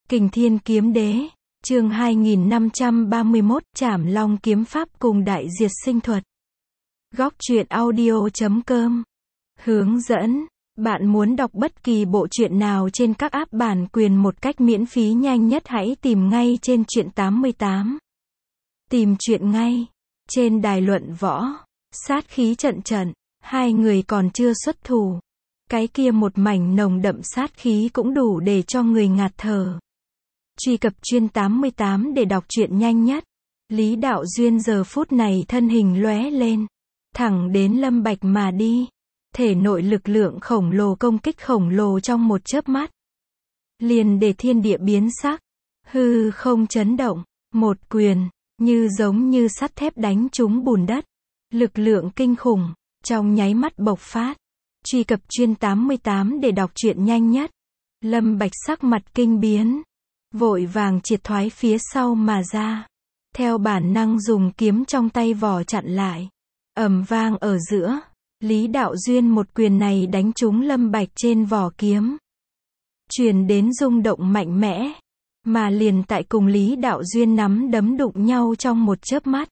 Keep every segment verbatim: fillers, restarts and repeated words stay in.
Kình Thiên Kiếm Đế, chương hai nghìn năm trăm ba mươi mốt, Trảm Long Kiếm Pháp cùng Đại Diệt Sinh Thuật. Góc truyện audio chấm com. Hướng dẫn, bạn muốn đọc bất kỳ bộ truyện nào trên các app bản quyền một cách miễn phí nhanh nhất hãy tìm ngay trên Truyện tám mươi tám. Tìm truyện ngay. Trên đài luận võ, sát khí trận trận, hai người còn chưa xuất thủ. Cái kia một mảnh nồng đậm sát khí cũng đủ để cho người ngạt thở. Truy cập Truyện tám mươi tám để đọc truyện nhanh nhất. Lý Đạo Duyên giờ phút này thân hình lóe lên, thẳng đến Lâm Bạch mà đi. Thể nội lực lượng khổng lồ công kích khổng lồ trong một chớp mắt. Liền để thiên địa biến sắc, hư không chấn động, một quyền, như giống như sắt thép đánh trúng bùn đất. Lực lượng kinh khủng, trong nháy mắt bộc phát. Truy cập Truyện tám mươi tám để đọc truyện nhanh nhất. Lâm Bạch sắc mặt kinh biến, vội vàng triệt thoái phía sau mà ra. Theo bản năng dùng kiếm trong tay vỏ chặn lại. Ầm vang ở giữa, Lý Đạo Duyên một quyền này đánh trúng Lâm Bạch trên vỏ kiếm. Truyền đến rung động mạnh mẽ, mà liền tại cùng Lý Đạo Duyên nắm đấm đụng nhau trong một chớp mắt.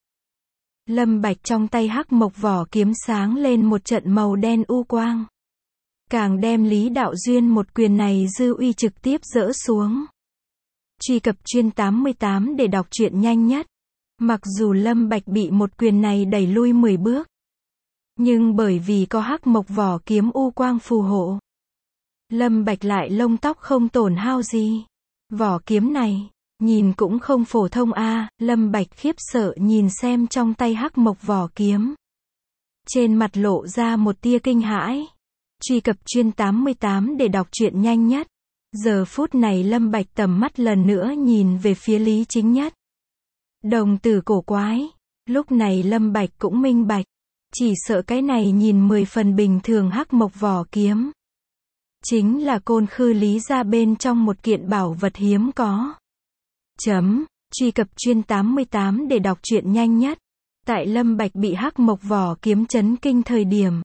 Lâm Bạch trong tay hắc mộc vỏ kiếm sáng lên một trận màu đen u quang. Càng đem Lý Đạo Duyên một quyền này dư uy trực tiếp dỡ xuống. Truy cập Truyện tám mươi tám để đọc truyện nhanh nhất. Mặc dù Lâm Bạch bị một quyền này đẩy lui mười bước, nhưng bởi vì có hắc mộc vỏ kiếm u quang phù hộ, Lâm Bạch lại lông tóc không tổn hao gì. Vỏ kiếm này, nhìn cũng không phổ thông a. À, Lâm Bạch khiếp sợ nhìn xem trong tay hắc mộc vỏ kiếm. Trên mặt lộ ra một tia kinh hãi. Truy cập Truyện tám mươi tám để đọc truyện nhanh nhất. Giờ phút này Lâm Bạch tầm mắt lần nữa nhìn về phía Lý Chính Nhất. Đồng tử cổ quái. Lúc này Lâm Bạch cũng minh bạch. Chỉ sợ cái này nhìn mười phần bình thường hắc mộc vỏ kiếm, chính là Côn Khư Lý gia bên trong một kiện bảo vật hiếm có. Chấm, truy cập Truyện tám mươi tám để đọc truyện nhanh nhất. Tại Lâm Bạch bị hắc mộc vỏ kiếm chấn kinh thời điểm,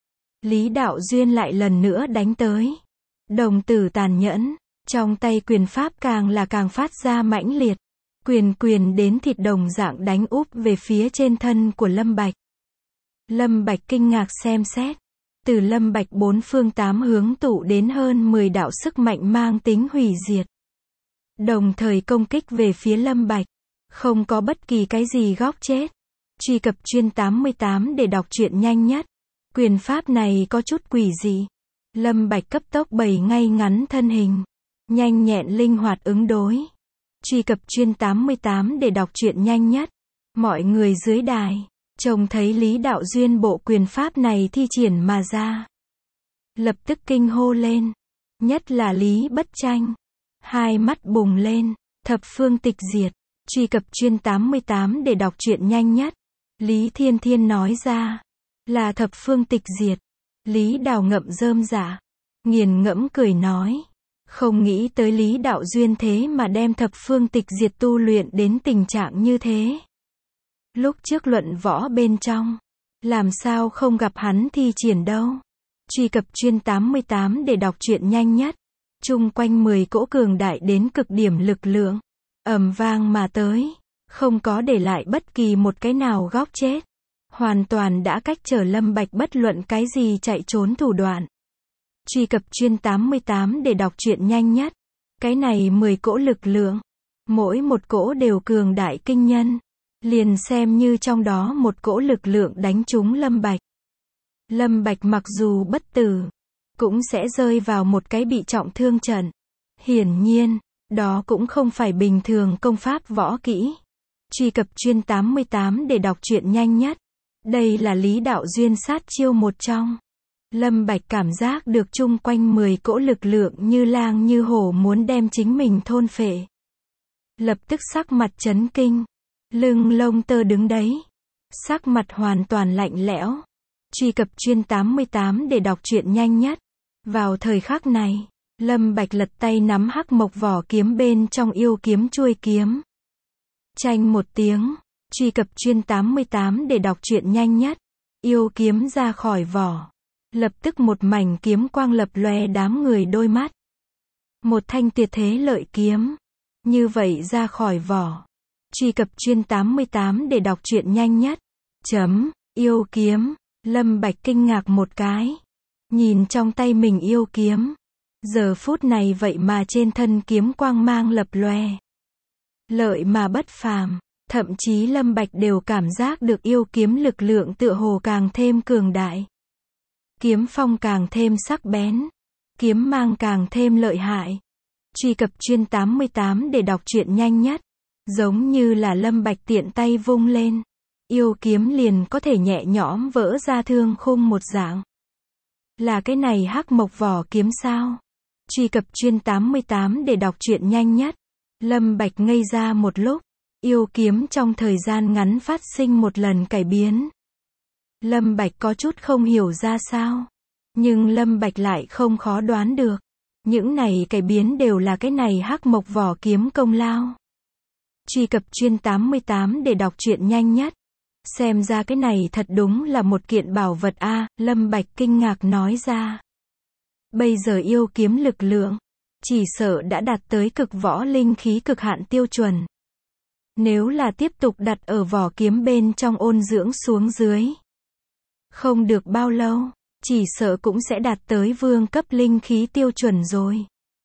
Lý Đạo Duyên lại lần nữa đánh tới. Đồng tử tàn nhẫn, trong tay quyền pháp càng là càng phát ra mãnh liệt. Quyền quyền đến thịt đồng dạng đánh úp về phía trên thân của Lâm Bạch. Lâm Bạch kinh ngạc xem xét. Từ Lâm Bạch bốn phương tám hướng tụ đến hơn mười đạo sức mạnh mang tính hủy diệt. Đồng thời công kích về phía Lâm Bạch. Không có bất kỳ cái gì góc chết. Truy cập Truyện tám mươi tám để đọc truyện nhanh nhất. Quyền pháp này có chút quỷ dị. Lâm Bạch cấp tốc bày ngay ngắn thân hình, nhanh nhẹn linh hoạt ứng đối. Truy cập Truyện tám mươi tám để đọc truyện nhanh nhất. Mọi người dưới đài trông thấy Lý Đạo Duyên bộ quyền pháp này thi triển mà ra, lập tức kinh hô lên. Nhất là Lý Bất Tranh, hai mắt bùng lên. Thập phương tịch diệt. Truy cập Truyện tám mươi tám để đọc truyện nhanh nhất. Lý Thiên Thiên nói ra, là thập phương tịch diệt. Lý Đào ngậm rơm dạ, nghiền ngẫm cười nói, không nghĩ tới Lý Đạo Duyên thế mà đem thập phương tịch diệt tu luyện đến tình trạng như thế. Lúc trước luận võ bên trong, làm sao không gặp hắn thi triển đâu. Truy cập Truyện tám mươi tám để đọc truyện nhanh nhất. Chung quanh mười cỗ cường đại đến cực điểm lực lượng, ầm vang mà tới, không có để lại bất kỳ một cái nào góc chết. Hoàn toàn đã cách trở Lâm Bạch bất luận cái gì chạy trốn thủ đoạn. Truy cập Truyện tám mươi tám để đọc truyện nhanh nhất. Cái này mười cỗ lực lượng, mỗi một cỗ đều cường đại kinh nhân. Liền xem như trong đó một cỗ lực lượng đánh trúng Lâm Bạch, Lâm Bạch mặc dù bất tử, cũng sẽ rơi vào một cái bị trọng thương trận. Hiển nhiên, đó cũng không phải bình thường công pháp võ kỹ. Truy cập Truyện tám mươi tám để đọc truyện nhanh nhất. Đây là Lý Đạo Duyên sát chiêu một trong. Lâm Bạch cảm giác được chung quanh mười cỗ lực lượng như lang như hổ muốn đem chính mình thôn phệ. Lập tức sắc mặt chấn kinh, lưng lông tơ đứng đấy, sắc mặt hoàn toàn lạnh lẽo. Truy cập Truyện tám mươi tám để đọc truyện nhanh nhất. Vào thời khắc này, Lâm Bạch lật tay nắm hắc mộc vỏ kiếm bên trong yêu kiếm chuôi kiếm. Chanh một tiếng. Truy cập Truyện tám mươi tám để đọc truyện nhanh nhất. Yêu kiếm ra khỏi vỏ, lập tức một mảnh kiếm quang lập lòe đám người đôi mắt. Một thanh tuyệt thế lợi kiếm. Như vậy ra khỏi vỏ. Truy cập chuyên tám mươi tám để đọc truyện nhanh nhất. Chấm, yêu kiếm. Lâm Bạch kinh ngạc một cái. Nhìn trong tay mình yêu kiếm. Giờ phút này vậy mà trên thân kiếm quang mang lập lòe. Lợi mà bất phàm. Thậm chí Lâm Bạch đều cảm giác được yêu kiếm lực lượng tựa hồ càng thêm cường đại. Kiếm phong càng thêm sắc bén. Kiếm mang càng thêm lợi hại. Truy cập chuyên tám mươi tám để đọc truyện nhanh nhất. Giống như là Lâm Bạch tiện tay vung lên. Yêu kiếm liền có thể nhẹ nhõm vỡ ra thương khung một dạng. Là cái này hắc mộc vỏ kiếm sao? Truy cập chuyên tám mươi tám để đọc truyện nhanh nhất. Lâm Bạch ngây ra một lúc. Yêu kiếm trong thời gian ngắn phát sinh một lần cải biến. Lâm Bạch có chút không hiểu ra sao. Nhưng Lâm Bạch lại không khó đoán được. Những này cải biến đều là cái này hắc mộc vỏ kiếm công lao. Truy cập chuyên tám mươi tám để đọc truyện nhanh nhất. Xem ra cái này thật đúng là một kiện bảo vật a, Lâm Bạch kinh ngạc nói ra. Bây giờ yêu kiếm lực lượng, chỉ sợ đã đạt tới cực võ linh khí cực hạn tiêu chuẩn. Nếu là tiếp tục đặt ở vỏ kiếm bên trong ôn dưỡng xuống dưới. Không được bao lâu, chỉ sợ cũng sẽ đạt tới vương cấp linh khí tiêu chuẩn rồi.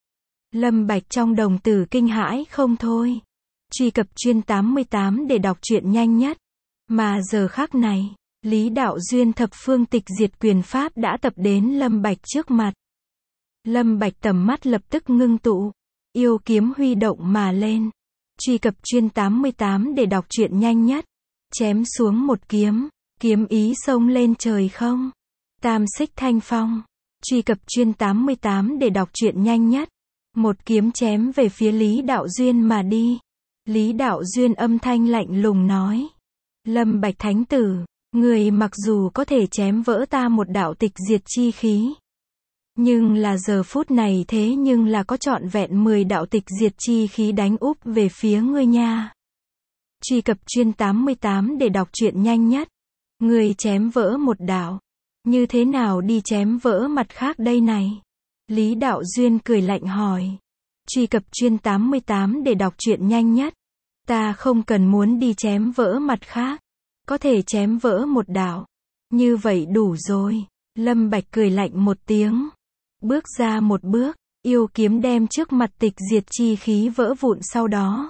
Lâm Bạch trong đồng tử kinh hãi không thôi. Truy cập chuyên tám mươi tám để đọc truyện nhanh nhất. Mà giờ khắc này, Lý Đạo Duyên thập phương tịch diệt quyền pháp đã tập đến Lâm Bạch trước mặt. Lâm Bạch tầm mắt lập tức ngưng tụ. Yêu kiếm huy động mà lên. Truy cập chuyên tám mươi tám để đọc truyện nhanh nhất. Chém xuống một kiếm. Kiếm ý xông lên trời không. Tam xích thanh phong. Truy cập chuyên tám mươi tám để đọc truyện nhanh nhất. Một kiếm chém về phía Lý Đạo Duyên mà đi. Lý Đạo Duyên âm thanh lạnh lùng nói. Lâm Bạch thánh tử, người mặc dù có thể chém vỡ ta một đạo tịch diệt chi khí. Nhưng là giờ phút này thế nhưng là có trọn vẹn mười đạo tịch diệt chi khí đánh úp về phía ngươi nha. Truy cập chuyên tám mươi tám để đọc truyện nhanh nhất. Ngươi chém vỡ một đạo. Như thế nào đi chém vỡ mặt khác đây này? Lý Đạo Duyên cười lạnh hỏi. Truy cập chuyên tám mươi tám để đọc truyện nhanh nhất. Ta không cần muốn đi chém vỡ mặt khác. Có thể chém vỡ một đạo. Như vậy đủ rồi. Lâm Bạch cười lạnh một tiếng. Bước ra một bước. Yêu kiếm đem trước mặt tịch diệt chi khí vỡ vụn sau đó.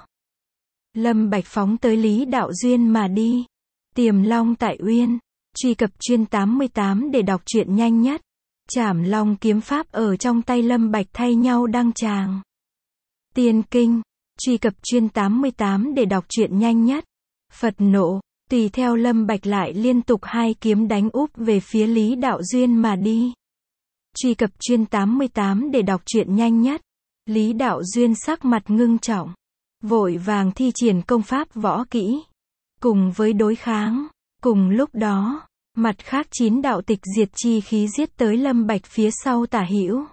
Lâm Bạch phóng tới Lý Đạo Duyên mà đi. Tiềm Long tại Uyên. Truy cập chuyên tám mươi tám để đọc truyện nhanh nhất. Trảm Long kiếm pháp ở trong tay Lâm Bạch thay nhau đăng tràng. Tiên Kinh. Truy cập chuyên tám mươi tám để đọc truyện nhanh nhất. Phật nộ. Tùy theo Lâm Bạch lại liên tục hai kiếm đánh úp về phía Lý Đạo Duyên mà đi. Truy cập chuyên tám mươi tám để đọc truyện nhanh nhất. Lý Đạo Duyên sắc mặt ngưng trọng. Vội vàng thi triển công pháp võ kỹ. Cùng với đối kháng. Cùng lúc đó, mặt khác chín đạo tịch diệt chi khí giết tới Lâm Bạch phía sau tả hữu.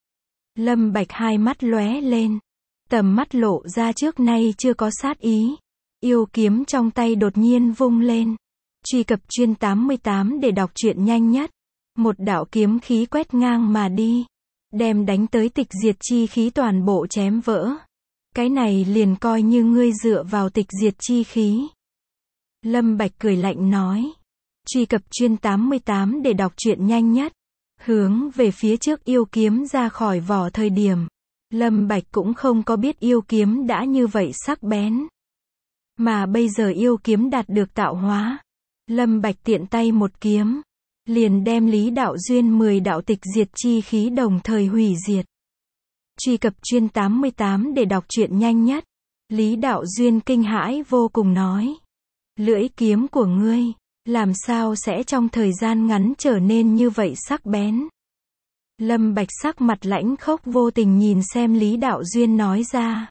Lâm Bạch hai mắt lóe lên. Tầm mắt lộ ra trước nay chưa có sát ý. Yêu kiếm trong tay đột nhiên vung lên. Truy cập chuyên tám mươi tám để đọc truyện nhanh nhất. Một đạo kiếm khí quét ngang mà đi. Đem đánh tới tịch diệt chi khí toàn bộ chém vỡ. Cái này liền coi như ngươi dựa vào tịch diệt chi khí. Lâm Bạch cười lạnh nói. Truy cập chuyên tám mươi tám để đọc truyện nhanh nhất. Hướng về phía trước yêu kiếm ra khỏi vỏ thời điểm. Lâm Bạch cũng không có biết yêu kiếm đã như vậy sắc bén. Mà bây giờ yêu kiếm đạt được tạo hóa. Lâm Bạch tiện tay một kiếm. Liền đem Lý Đạo Duyên mười đạo tịch diệt chi khí đồng thời hủy diệt. Truy cập chuyên tám mươi tám để đọc truyện nhanh nhất. Lý Đạo Duyên kinh hãi vô cùng nói. Lưỡi kiếm của ngươi, làm sao sẽ trong thời gian ngắn trở nên như vậy sắc bén? Lâm Bạch sắc mặt lãnh khốc vô tình nhìn xem Lý Đạo Duyên nói ra.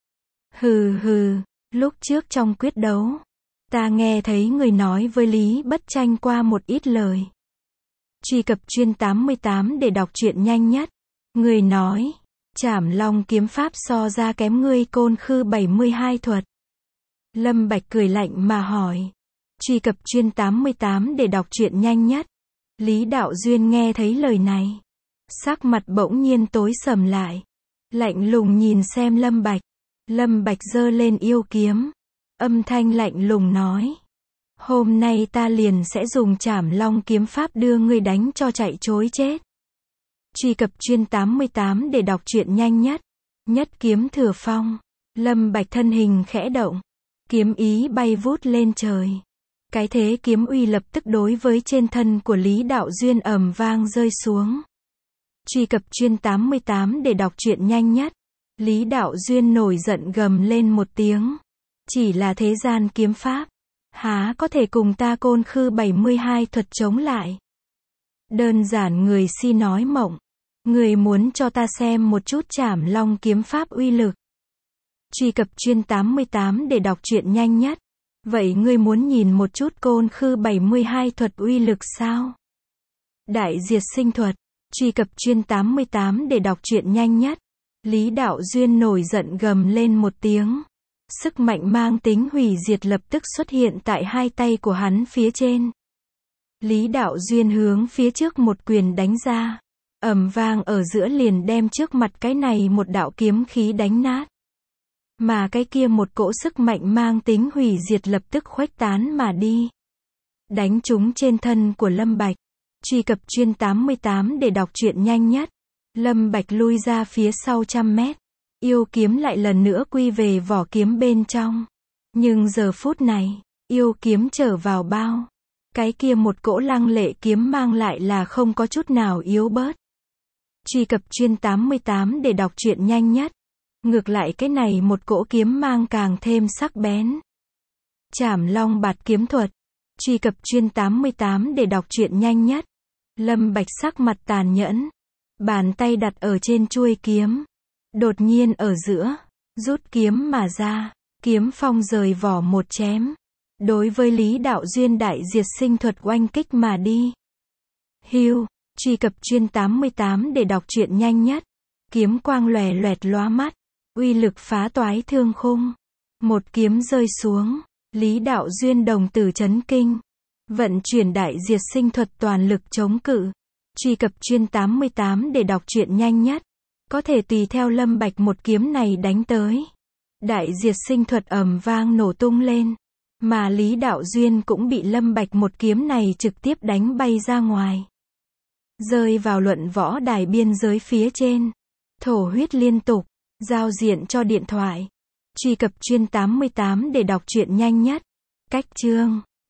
Hừ hừ, lúc trước trong quyết đấu, ta nghe thấy người nói với Lý Bất Tranh qua một ít lời. Truy cập chuyên tám mươi tám để đọc truyện nhanh nhất. Người nói, Trảm Long kiếm pháp so ra kém ngươi Côn Khư bảy mươi hai thuật. Lâm Bạch cười lạnh mà hỏi. Truy cập chuyên tám mươi tám để đọc truyện nhanh nhất. Lý Đạo Duyên nghe thấy lời này. Sắc mặt bỗng nhiên tối sầm lại. lạnh lùng nhìn xem Lâm Bạch. Lâm Bạch giơ lên yêu kiếm. Âm thanh lạnh lùng nói. Hôm nay ta liền sẽ dùng Trảm Long kiếm pháp đưa ngươi đánh cho chạy trối chết. Truy cập chuyên tám mươi tám để đọc truyện nhanh nhất. Nhất kiếm thừa phong. Lâm Bạch thân hình khẽ động. Kiếm ý bay vút lên trời. Cái thế kiếm uy lập tức đối với trên thân của Lý Đạo Duyên ầm vang rơi xuống. Truy cập chuyên tám mươi tám để đọc truyện nhanh nhất. Lý Đạo Duyên nổi giận gầm lên một tiếng. Chỉ là thế gian kiếm pháp, há có thể cùng ta Côn Khư bảy mươi hai thuật chống lại. Đơn giản người si nói mộng. Người muốn cho ta xem một chút Trảm Long kiếm pháp uy lực. Truy cập chuyên tám mươi tám để đọc truyện nhanh nhất. Vậy ngươi muốn nhìn một chút Côn Khư bảy mươi hai thuật uy lực sao? Đại diệt sinh thuật. Truy cập chuyên tám mươi tám để đọc truyện nhanh nhất. Lý Đạo Duyên nổi giận gầm lên một tiếng. Sức mạnh mang tính hủy diệt lập tức xuất hiện tại hai tay của hắn phía trên. Lý Đạo Duyên hướng phía trước một quyền đánh ra. Ầm vang ở giữa liền đem trước mặt cái này một đạo kiếm khí đánh nát. Mà cái kia một cỗ sức mạnh mang tính hủy diệt lập tức khuếch tán mà đi. Đánh trúng trên thân của Lâm Bạch. Truy cập chuyên tám mươi tám để đọc truyện nhanh nhất. Lâm Bạch lui ra phía sau trăm mét. Yêu kiếm lại lần nữa quy về vỏ kiếm bên trong. Nhưng giờ phút này, yêu kiếm trở vào bao. Cái kia một cỗ lăng lệ kiếm mang lại là không có chút nào yếu bớt. Truy cập chuyên tám mươi tám để đọc truyện nhanh nhất. Ngược lại cái này một cỗ kiếm mang càng thêm sắc bén. Trảm Long bạt kiếm thuật. Truy cập chuyên tám mươi tám để đọc truyện nhanh nhất. Lâm Bạch sắc mặt tàn nhẫn. Bàn tay đặt ở trên chuôi kiếm. Đột nhiên ở giữa, rút kiếm mà ra. Kiếm phong rời vỏ một chém. Đối với Lý Đạo Duyên đại diệt sinh thuật oanh kích mà đi. Hưu. Truy cập chuyên tám mươi tám để đọc truyện nhanh nhất. Kiếm quang lòe loẹt lóa mắt. Uy lực phá toái thương khung. Một kiếm rơi xuống. Lý Đạo Duyên đồng tử chấn kinh. Vận chuyển đại diệt sinh thuật toàn lực chống cự. Truy cập chuyên tám mươi tám để đọc truyện nhanh nhất. Có thể tùy theo Lâm Bạch một kiếm này đánh tới. Đại diệt sinh thuật ầm vang nổ tung lên. Mà Lý Đạo Duyên cũng bị Lâm Bạch một kiếm này trực tiếp đánh bay ra ngoài. Rơi vào luận võ đài biên giới phía trên. Thổ huyết liên tục. Giao diện cho điện thoại. Truy cập chuyên tám mươi tám để đọc truyện nhanh nhất. Cách chương.